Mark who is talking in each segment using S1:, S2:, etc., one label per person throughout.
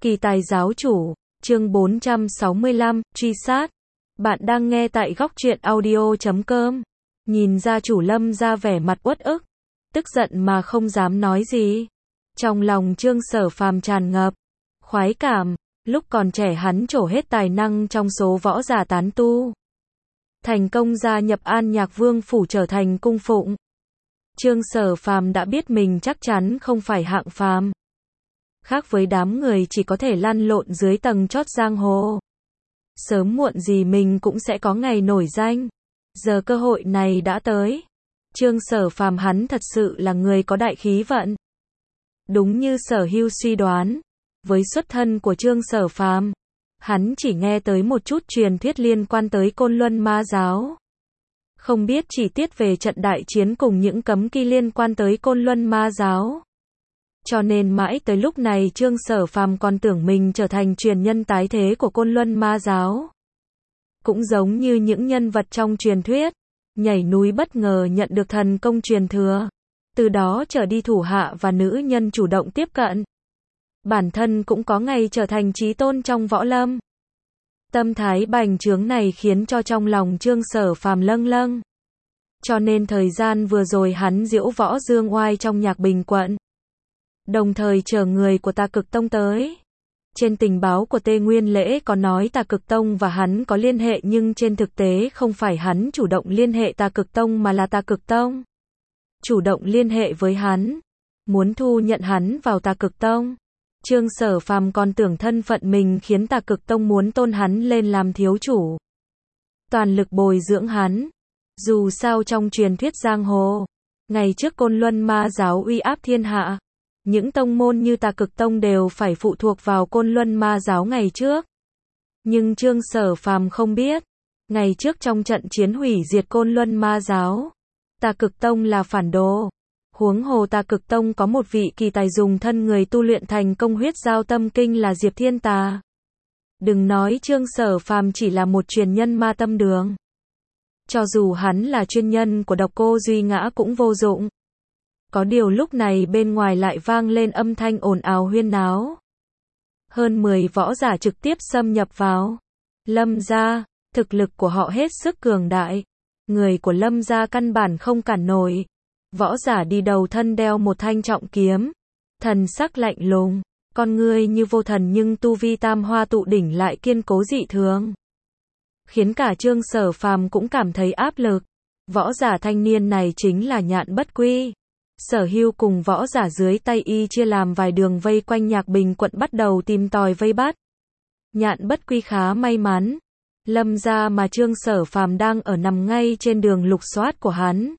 S1: Kỳ tài giáo chủ, chương 465, truy sát. Bạn đang nghe tại góc truyện audio.com. Nhìn gia chủ Lâm ra vẻ mặt uất ức, tức giận mà không dám nói gì. Trong lòng Trương Sở Phàm tràn ngập khoái cảm, lúc còn trẻ hắn trổ hết tài năng trong số võ giả tán tu. Thành công gia nhập An Nhạc Vương phủ trở thành cung phụng. Trương Sở Phàm đã biết mình chắc chắn không phải hạng phàm. Khác với đám người chỉ có thể lăn lộn dưới tầng chót giang hồ. Sớm muộn gì mình cũng sẽ có ngày nổi danh. Giờ cơ hội này đã tới. Trương Sở Phàm hắn thật sự là người có đại khí vận. Đúng như Sở Hưu suy đoán, với xuất thân của Trương Sở Phàm, hắn chỉ nghe tới một chút truyền thuyết liên quan tới Côn Luân Ma giáo. Không biết chi tiết về trận đại chiến cùng những cấm kỵ liên quan tới Côn Luân Ma giáo. Cho nên mãi tới lúc này Trương Sở Phàm còn tưởng mình trở thành truyền nhân tái thế của Côn Luân Ma giáo. Cũng giống như những nhân vật trong truyền thuyết, nhảy núi bất ngờ nhận được thần công truyền thừa. Từ đó trở đi thủ hạ và nữ nhân chủ động tiếp cận. Bản thân cũng có ngày trở thành chí tôn trong võ lâm. Tâm thái bành trướng này khiến cho trong lòng Trương Sở Phàm lâng lâng. Cho nên thời gian vừa rồi hắn diễu võ dương oai trong Nhạc Bình quận. Đồng thời chờ người của Tà Cực Tông tới. Trên tình báo của Tê Nguyên Lễ có nói Tà Cực Tông và hắn có liên hệ, nhưng trên thực tế không phải hắn chủ động liên hệ Tà Cực Tông mà là Tà Cực Tông chủ động liên hệ với hắn, muốn thu nhận hắn vào Tà Cực Tông. Trương Sở Phàm còn tưởng thân phận mình khiến Tà Cực Tông muốn tôn hắn lên làm thiếu chủ, toàn lực bồi dưỡng hắn. Dù sao trong truyền thuyết giang hồ, ngày trước Côn Luân Ma giáo uy áp thiên hạ, những tông môn như Tà Cực Tông đều phải phụ thuộc vào Côn Luân Ma giáo ngày trước. Nhưng Trương Sở Phàm không biết, ngày trước trong trận chiến hủy diệt Côn Luân Ma giáo, Tà Cực Tông là phản đồ. Huống hồ Tà Cực Tông có một vị kỳ tài dùng thân người tu luyện thành công huyết giao tâm kinh là Diệp Thiên Tà. Đừng nói Trương Sở Phàm chỉ là một truyền nhân ma tâm đường. Cho dù hắn là chuyên nhân của Độc Cô Duy Ngã cũng vô dụng. Có điều lúc này bên ngoài lại vang lên âm thanh ồn ào huyên náo. Hơn 10 võ giả trực tiếp xâm nhập vào Lâm gia, thực lực của họ hết sức cường đại. Người của Lâm gia căn bản không cản nổi. Võ giả đi đầu thân đeo một thanh trọng kiếm, thần sắc lạnh lùng, con người như vô thần nhưng tu vi tam hoa tụ đỉnh lại kiên cố dị thường. Khiến cả Trương Sở Phàm cũng cảm thấy áp lực. Võ giả thanh niên này chính là Nhạn Bất Quy. Sở Hưu cùng võ giả dưới tay y chia làm vài đường vây quanh Nhạc Bình quận bắt đầu tìm tòi vây bắt. Nhạn Bất Quy khá may mắn. Lâm gia mà Trương Sở Phàm đang ở nằm ngay trên đường lục soát của hắn.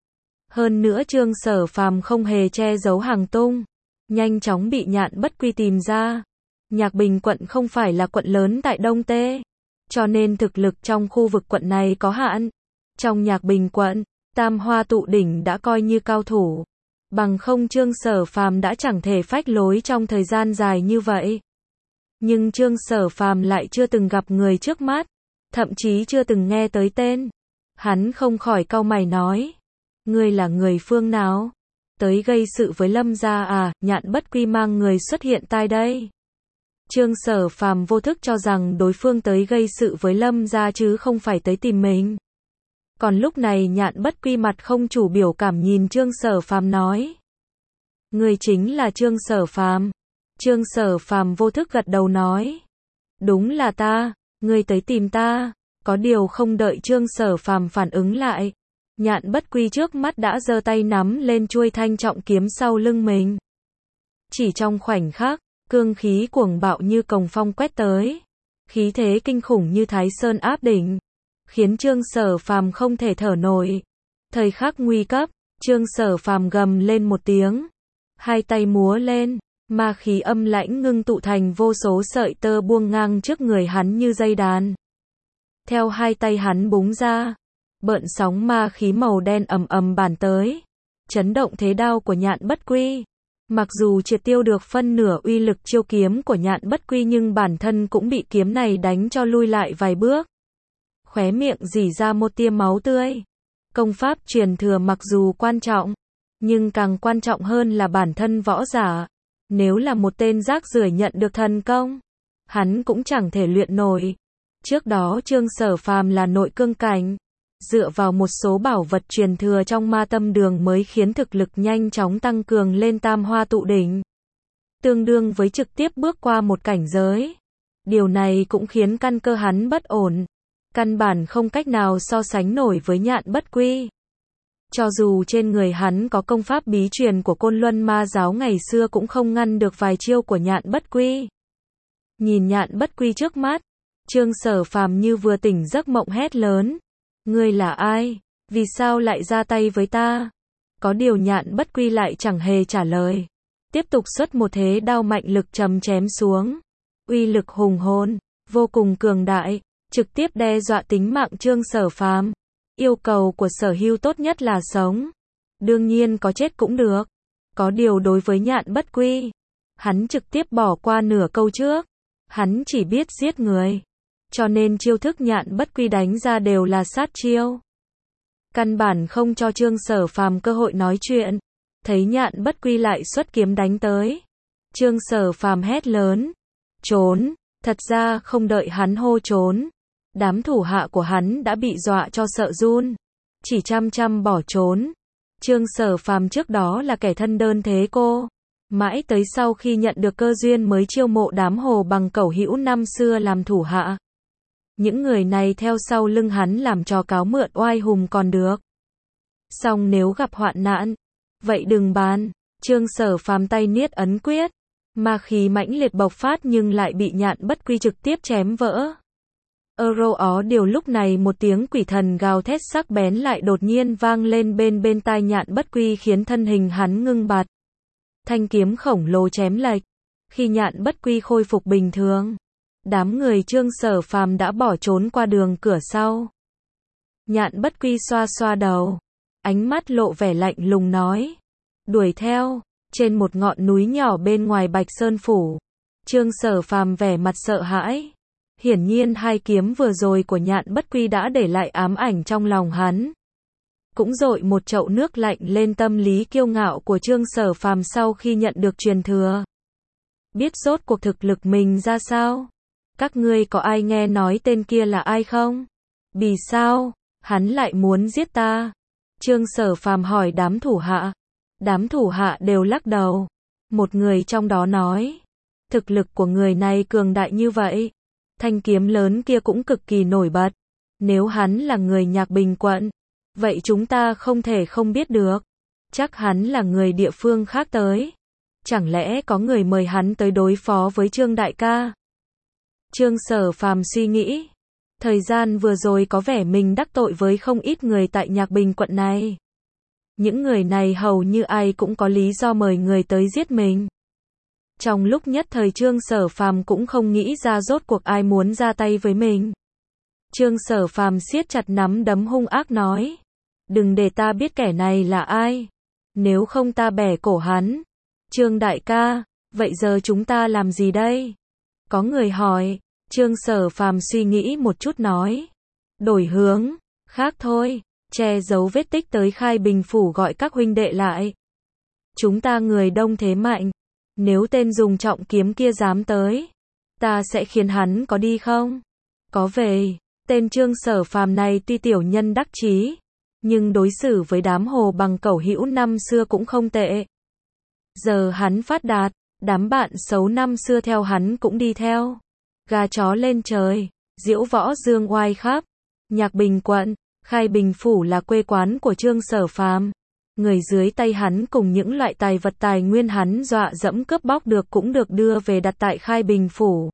S1: Hơn nữa Trương Sở Phàm không hề che giấu hành tung, nhanh chóng bị Nhạn Bất Quy tìm ra. Nhạc Bình quận không phải là quận lớn tại Đông Tê, cho nên thực lực trong khu vực quận này có hạn. Trong Nhạc Bình quận, tam hoa tụ đỉnh đã coi như cao thủ, bằng không Trương Sở Phàm đã chẳng thể phách lối trong thời gian dài như vậy. Nhưng Trương Sở Phàm lại chưa từng gặp người trước mắt, thậm chí chưa từng nghe tới tên. Hắn không khỏi cau mày nói: "Ngươi là người phương nào? Tới gây sự với Lâm gia à?" Nhạn Bất Quy mang người xuất hiện tại đây. Trương Sở Phàm vô thức cho rằng đối phương tới gây sự với Lâm gia chứ không phải tới tìm mình. Còn lúc này Nhạn Bất Quy mặt không chủ biểu cảm nhìn Trương Sở Phàm nói: "Ngươi chính là Trương Sở Phàm?" Trương Sở Phàm vô thức gật đầu nói: "Đúng là ta, ngươi tới tìm ta." Có điều không đợi Trương Sở Phàm phản ứng lại, Nhạn Bất Quy trước mắt đã giơ tay nắm lên chuôi thanh trọng kiếm sau lưng mình. Chỉ trong khoảnh khắc, cương khí cuồng bạo như cồng phong quét tới, khí thế kinh khủng như Thái Sơn áp đỉnh, khiến Trương Sở Phàm không thể thở nổi. Thời khắc nguy cấp, Trương Sở Phàm gầm lên một tiếng, hai tay múa lên, ma khí âm lãnh ngưng tụ thành vô số sợi tơ buông ngang trước người hắn như dây đàn. Theo hai tay hắn búng ra, bợn sóng ma khí màu đen ầm ầm bàn tới, chấn động thế đao của Nhạn Bất Quy. Mặc dù triệt tiêu được phân nửa uy lực chiêu kiếm của Nhạn Bất Quy nhưng bản thân cũng bị kiếm này đánh cho lui lại vài bước. Khóe miệng rỉ ra một tia máu tươi. Công pháp truyền thừa mặc dù quan trọng, nhưng càng quan trọng hơn là bản thân võ giả. Nếu là một tên rác rưởi nhận được thần công, hắn cũng chẳng thể luyện nổi. Trước đó Trương Sở Phàm là nội cương cảnh, dựa vào một số bảo vật truyền thừa trong ma tâm đường mới khiến thực lực nhanh chóng tăng cường lên tam hoa tụ đỉnh. Tương đương với trực tiếp bước qua một cảnh giới. Điều này cũng khiến căn cơ hắn bất ổn. Căn bản không cách nào so sánh nổi với Nhạn Bất Quy. Cho dù trên người hắn có công pháp bí truyền của Côn Luân Ma giáo ngày xưa cũng không ngăn được vài chiêu của Nhạn Bất Quy. Nhìn Nhạn Bất Quy trước mắt, Trương Sở Phàm như vừa tỉnh giấc mộng hét lớn. Ngươi là ai? Vì sao lại ra tay với ta? Có điều Nhạn Bất Quy lại chẳng hề trả lời. Tiếp tục xuất một thế đao mạnh lực trầm chém xuống. Uy lực hùng hồn, vô cùng cường đại, trực tiếp đe dọa tính mạng Trương Sở Phàm. Yêu cầu của Sở Hưu tốt nhất là sống. Đương nhiên có chết cũng được. Có điều đối với Nhạn Bất Quy, hắn trực tiếp bỏ qua nửa câu trước. Hắn chỉ biết giết người. Cho nên chiêu thức Nhạn Bất Quy đánh ra đều là sát chiêu. Căn bản không cho Trương Sở Phàm cơ hội nói chuyện. Thấy Nhạn Bất Quy lại xuất kiếm đánh tới. Trương Sở Phàm hét lớn. Trốn. Thật ra không đợi hắn hô trốn. Đám thủ hạ của hắn đã bị dọa cho sợ run. Chỉ chăm bỏ trốn. Trương Sở Phàm trước đó là kẻ thân đơn thế cô. Mãi tới sau khi nhận được cơ duyên mới chiêu mộ đám Hồ Bằng Cẩu Hữu năm xưa làm thủ hạ. Những người này theo sau lưng hắn làm trò cáo mượn oai hùng còn được. Song nếu gặp hoạn nạn, vậy đừng bàn. Trương Sở Phàm tay niết ấn quyết, ma khí mãnh liệt bộc phát nhưng lại bị Nhạn Bất Quy trực tiếp chém vỡ. Điều lúc này một tiếng quỷ thần gào thét sắc bén lại đột nhiên vang lên bên tai Nhạn Bất Quy khiến thân hình hắn ngưng bặt. Thanh kiếm khổng lồ chém lệch. Khi Nhạn Bất Quy khôi phục bình thường, đám người Trương Sở Phàm đã bỏ trốn qua đường cửa sau. Nhạn Bất Quy xoa xoa đầu, ánh mắt lộ vẻ lạnh lùng nói. Đuổi theo, trên một ngọn núi nhỏ bên ngoài Bạch Sơn Phủ. Trương Sở Phàm vẻ mặt sợ hãi. Hiển nhiên hai kiếm vừa rồi của Nhạn Bất Quy đã để lại ám ảnh trong lòng hắn. Cũng dội một chậu nước lạnh lên tâm lý kiêu ngạo của Trương Sở Phàm sau khi nhận được truyền thừa. Biết rốt cuộc thực lực mình ra sao? Các ngươi có ai nghe nói tên kia là ai không? Vì sao hắn lại muốn giết ta? Trương Sở Phàm hỏi đám thủ hạ. Đám thủ hạ đều lắc đầu. Một người trong đó nói, thực lực của người này cường đại như vậy, thanh kiếm lớn kia cũng cực kỳ nổi bật. Nếu hắn là người Nhạc Bình quận, vậy chúng ta không thể không biết được. Chắc hắn là người địa phương khác tới. Chẳng lẽ có người mời hắn tới đối phó với Trương đại ca? Trương Sở Phàm suy nghĩ. Thời gian vừa rồi có vẻ mình đắc tội với không ít người tại Nhạc Bình quận này. Những người này hầu như ai cũng có lý do mời người tới giết mình. Trong lúc nhất thời Trương Sở Phàm cũng không nghĩ ra rốt cuộc ai muốn ra tay với mình. Trương Sở Phàm siết chặt nắm đấm hung ác nói. Đừng để ta biết kẻ này là ai. Nếu không ta bẻ cổ hắn. Trương đại ca, vậy giờ chúng ta làm gì đây? Có người hỏi. Trương Sở Phàm suy nghĩ một chút nói. Đổi hướng, khác thôi. Che giấu vết tích tới Khai Bình Phủ gọi các huynh đệ lại. Chúng ta người đông thế mạnh. Nếu tên dùng trọng kiếm kia dám tới, ta sẽ khiến hắn có đi không? Có về. Tên Trương Sở Phàm này tuy tiểu nhân đắc chí, nhưng đối xử với đám Hồ Bằng Cẩu Hữu năm xưa cũng không tệ. Giờ hắn phát đạt, đám bạn xấu năm xưa theo hắn cũng đi theo. Gà chó lên trời, diễu võ dương oai khắp. Nhạc Bình quận, Khai Bình Phủ là quê quán của Trương Sở Phàm. Người dưới tay hắn cùng những loại tài vật tài nguyên hắn dọa dẫm cướp bóc được cũng được đưa về đặt tại Khai Bình Phủ.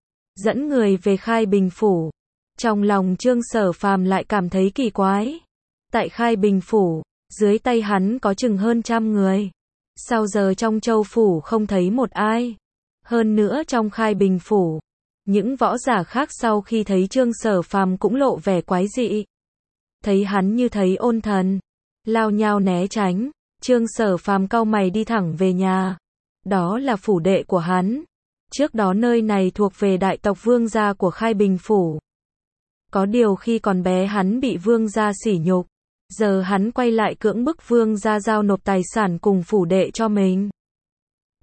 S1: Dẫn người về Khai Bình Phủ. Trong lòng Trương Sở Phàm lại cảm thấy kỳ quái. Tại Khai Bình Phủ, dưới tay hắn có chừng hơn 100 người. Sao giờ trong Châu Phủ không thấy một ai? Hơn nữa trong Khai Bình Phủ, những võ giả khác sau khi thấy Trương Sở Phàm cũng lộ vẻ quái dị. Thấy hắn như thấy ôn thần, lao nhao né tránh. Trương Sở Phàm cau mày đi thẳng về nhà. Đó là phủ đệ của hắn. Trước đó nơi này thuộc về đại tộc Vương gia của Khai Bình Phủ. Có điều khi còn bé hắn bị Vương gia sỉ nhục. Giờ hắn quay lại cưỡng bức Vương gia giao nộp tài sản cùng phủ đệ cho mình.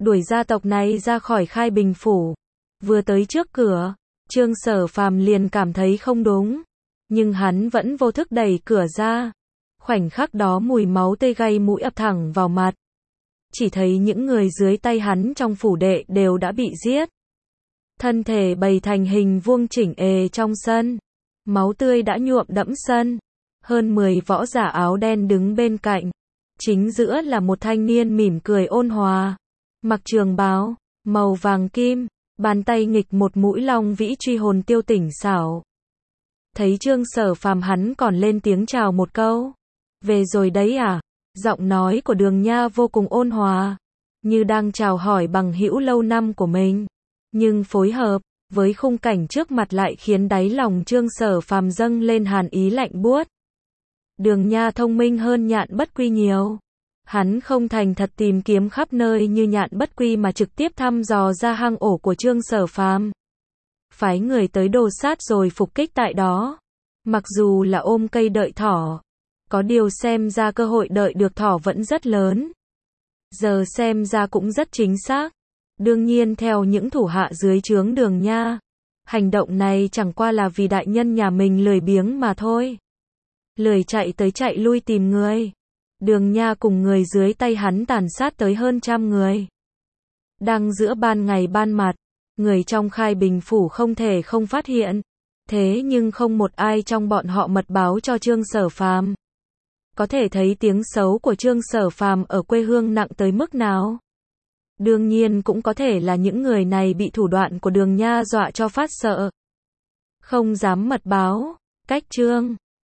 S1: đuổi gia tộc này ra khỏi Khai Bình phủ. Vừa tới trước cửa, Trương Sở Phàm liền cảm thấy không đúng, nhưng hắn vẫn vô thức đẩy cửa ra. Khoảnh khắc đó mùi máu tươi gây mũi ập thẳng vào mặt. Chỉ thấy những người dưới tay hắn trong phủ đệ đều đã bị giết. Thân thể bày thành hình vuông chỉnh ề trong sân. Máu tươi đã nhuộm đẫm sân. Hơn 10 võ giả áo đen đứng bên cạnh. Chính giữa là một thanh niên mỉm cười ôn hòa. Mặc trường bào, màu vàng kim, bàn tay nghịch một mũi long vĩ truy hồn tiêu tỉnh xảo. Thấy Trương Sở Phàm hắn còn lên tiếng chào một câu. Về rồi đấy à? Giọng nói của Đường Nha vô cùng ôn hòa, như đang chào hỏi bằng hữu lâu năm của mình. Nhưng phối hợp với khung cảnh trước mặt lại khiến đáy lòng Trương Sở Phàm dâng lên hàn ý lạnh buốt. Đường Nha thông minh hơn Nhạn Bất Quy nhiều. Hắn không thành thật tìm kiếm khắp nơi như Nhạn Bất Quy mà trực tiếp thăm dò ra hang ổ của Trương Sở Phàm. Phái người tới đồ sát rồi phục kích tại đó. Mặc dù là ôm cây đợi thỏ, có điều xem ra cơ hội đợi được thỏ vẫn rất lớn. Giờ xem ra cũng rất chính xác. Đương nhiên theo những thủ hạ dưới trướng Đường Nha, hành động này chẳng qua là vì đại nhân nhà mình lười biếng mà thôi. Lười chạy tới chạy lui tìm người. Đường Nha cùng người dưới tay hắn tàn sát tới hơn 100 người. Đang giữa ban ngày ban mặt, người trong Khai Bình phủ không thể không phát hiện. Thế nhưng không một ai trong bọn họ mật báo cho Trương Sở Phàm. Có thể thấy tiếng xấu của Trương Sở Phàm ở quê hương nặng tới mức nào. Đương nhiên cũng có thể là những người này bị thủ đoạn của Đường Nha dọa cho phát sợ, không dám mật báo. Cách Trương